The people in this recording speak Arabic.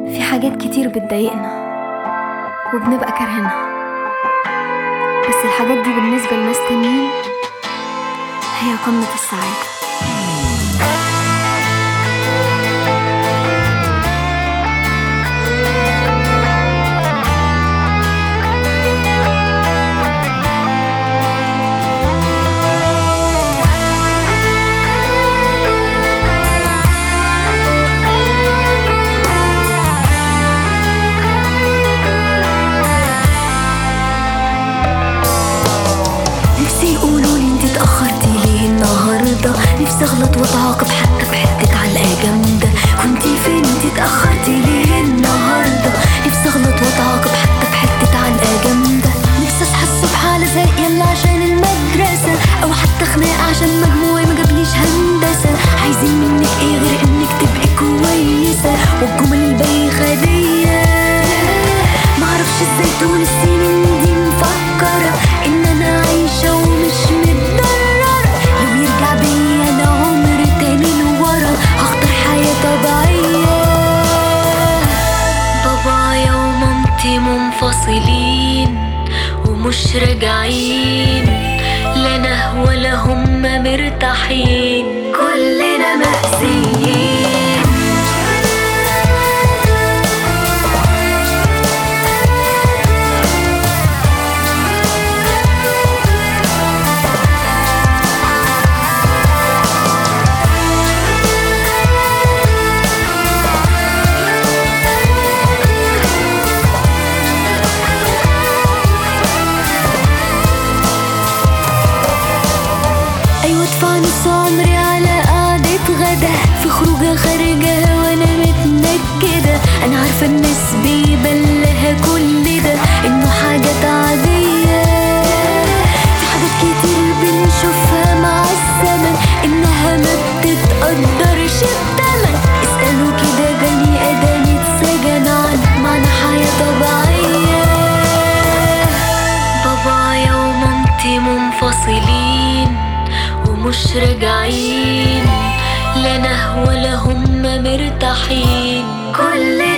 في حاجات كتير بتضايقنا وبنبقى كارهينها، بس الحاجات دي بالنسبة لناس تانيين هي قمة السعادة. نفسي اغلط واتعاقب حتى في حتة علقة جامدة. كنتي فين انتي اتأخرتي ليه النهاردة؟ نفسي اغلط واتعاقب حتى في حتة علقة جامدة. نفسي اصحى الصبح على زق يلا عشان المدرسة، او حتى خناقة عشان مجموعي مجابليش هندسة. عايزين منك ايه غير انك تبقي كويسة والجمل البايخة دي؟ معرفش ازاي طول السنين دي مفكرة ان انا عايشة ومش متضررة. لو يرجع بيا انا عمر تاني لورا هختار حياة طبيعية. بابايا ومامتي منفصلين ومش راجعين، لا انا ولا هم مرتاحين، كلنا مأذيين. ادفع نص عمري على قعدة غدا، في خروجة خارجة وانا متنكدة. انا عارفة الناس بيبلها كل ده انه حاجات عادية. في حاجات كتير بنشوفها مع الزمن انها ما بتتقدرش بتمن. اسألوا كده بني ادم اتسجن عن معنى حياة طبيعية. بابايا ومامتي منفصلين ومش راجعين، لا انا ولا هم مرتاحين، كل